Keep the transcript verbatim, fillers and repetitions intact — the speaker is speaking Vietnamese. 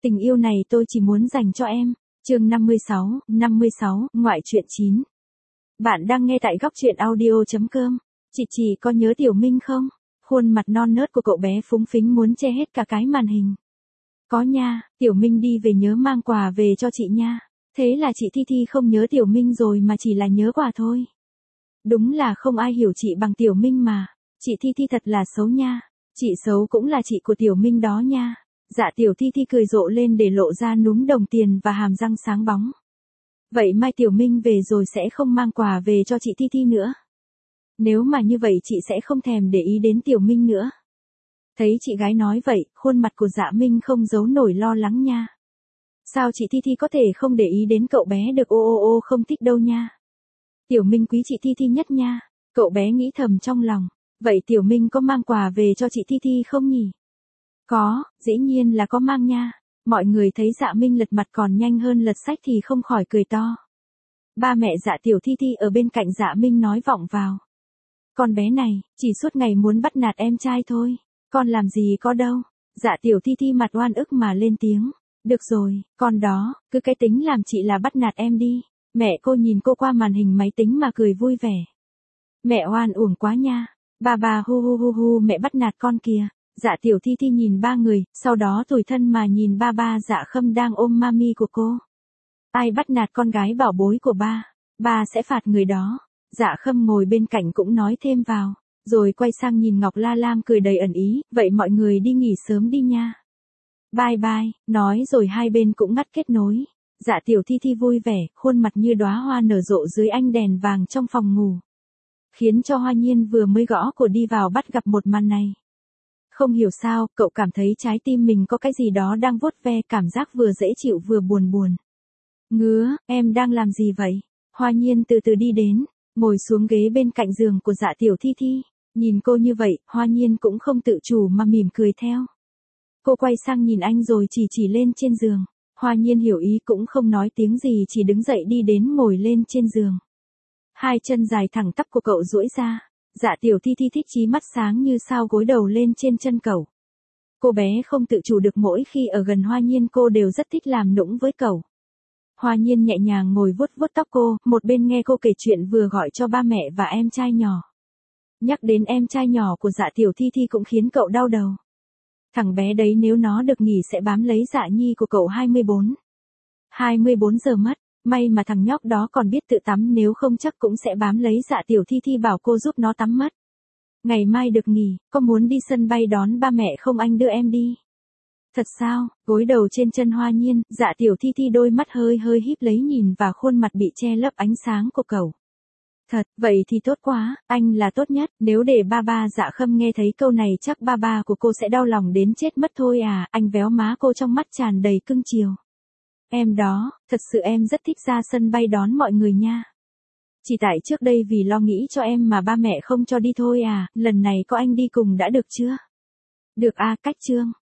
Tình yêu này tôi chỉ muốn dành cho em. Chương năm mươi sáu, năm mươi sáu, ngoại truyện chín. Bạn đang nghe tại góc truyện audio chấm com. Chị chỉ có nhớ Tiểu Minh không? Khuôn mặt non nớt của cậu bé phúng phính muốn che hết cả cái màn hình. Có nha, Tiểu Minh đi về nhớ mang quà về cho chị nha. Thế là chị Thi Thi không nhớ Tiểu Minh rồi mà chỉ là nhớ quà thôi. Đúng là không ai hiểu chị bằng Tiểu Minh mà. Chị Thi Thi thật là xấu nha. Chị xấu cũng là chị của Tiểu Minh đó nha. Dạ Tiểu Thi Thi cười rộ lên để lộ ra núm đồng tiền và hàm răng sáng bóng. Vậy mai Tiểu Minh về rồi sẽ không mang quà về cho chị Thi Thi nữa. Nếu mà như vậy chị sẽ không thèm để ý đến Tiểu Minh nữa. Thấy chị gái nói vậy, khuôn mặt của Dạ Minh không giấu nổi lo lắng nha. Sao chị Thi Thi có thể không để ý đến cậu bé được, ô ô ô không thích đâu nha. Tiểu Minh quý chị Thi Thi nhất nha. Cậu bé nghĩ thầm trong lòng. Vậy Tiểu Minh có mang quà về cho chị Thi Thi không nhỉ? Có, dĩ nhiên là có mang nha. Mọi người thấy Dạ Minh lật mặt còn nhanh hơn lật sách thì không khỏi cười to. Ba mẹ Dạ Tiểu Thi Thi ở bên cạnh Dạ Minh nói vọng vào. Con bé này, chỉ suốt ngày muốn bắt nạt em trai thôi. Con làm gì có đâu. Dạ Tiểu Thi Thi mặt oan ức mà lên tiếng. Được rồi, con đó, cứ cái tính làm chị là bắt nạt em đi. Mẹ cô nhìn cô qua màn hình máy tính mà cười vui vẻ. Mẹ oan uổng quá nha. Bà bà hu hu hu hu mẹ bắt nạt con kìa. Dạ Tiểu Thi Thi nhìn ba người, sau đó tủi thân mà nhìn ba ba Dạ Khâm đang ôm mami của cô. Ai bắt nạt con gái bảo bối của ba, ba sẽ phạt người đó. Dạ Khâm ngồi bên cạnh cũng nói thêm vào, rồi quay sang nhìn Ngọc La Lam cười đầy ẩn ý, vậy mọi người đi nghỉ sớm đi nha. Bye bye, nói rồi hai bên cũng ngắt kết nối. Dạ Tiểu Thi Thi vui vẻ, khuôn mặt như đóa hoa nở rộ dưới ánh đèn vàng trong phòng ngủ. Khiến cho Hoa Nhiên vừa mới gõ cửa đi vào bắt gặp một màn này. Không hiểu sao, cậu cảm thấy trái tim mình có cái gì đó đang vuốt ve, cảm giác vừa dễ chịu vừa buồn buồn. Ngứa, em đang làm gì vậy? Hoa Nhiên từ từ đi đến, ngồi xuống ghế bên cạnh giường của Dạ Tiểu Thi Thi. Nhìn cô như vậy, Hoa Nhiên cũng không tự chủ mà mỉm cười theo. Cô quay sang nhìn anh rồi chỉ chỉ lên trên giường. Hoa Nhiên hiểu ý cũng không nói tiếng gì, chỉ đứng dậy đi đến ngồi lên trên giường. Hai chân dài thẳng tắp của cậu duỗi ra. Dạ Tiểu Thi Thi thích chí mắt sáng như sao gối đầu lên trên chân cậu. Cô bé không tự chủ được, mỗi khi ở gần Hoa Nhiên cô đều rất thích làm nũng với cậu. Hoa Nhiên nhẹ nhàng ngồi vuốt vuốt tóc cô, một bên nghe cô kể chuyện vừa gọi cho ba mẹ và em trai nhỏ. Nhắc đến em trai nhỏ của Dạ Tiểu Thi Thi cũng khiến cậu đau đầu. Thằng bé đấy nếu nó được nghỉ sẽ bám lấy Dạ Nhi của cậu hai mươi bốn. hai mươi bốn giờ mất. May mà thằng nhóc đó còn biết tự tắm, nếu không chắc cũng sẽ bám lấy Dạ Tiểu Thi Thi bảo cô giúp nó tắm mất. Ngày mai được nghỉ, có muốn đi sân bay đón ba mẹ không, anh đưa em đi. Thật sao? Gối đầu trên chân Hoa Nhiên, Dạ Tiểu Thi Thi đôi mắt hơi hơi híp lấy nhìn và khuôn mặt bị che lấp ánh sáng của cậu. Thật, vậy thì tốt quá, anh là tốt nhất, nếu để ba ba Dạ Khâm nghe thấy câu này chắc ba ba của cô sẽ đau lòng đến chết mất thôi à, anh véo má cô trong mắt tràn đầy cưng chiều. Em đó, thật sự em rất thích ra sân bay đón mọi người nha. Chỉ tại trước đây vì lo nghĩ cho em mà ba mẹ không cho đi thôi à, lần này có anh đi cùng đã được chưa? Được à, cách chương.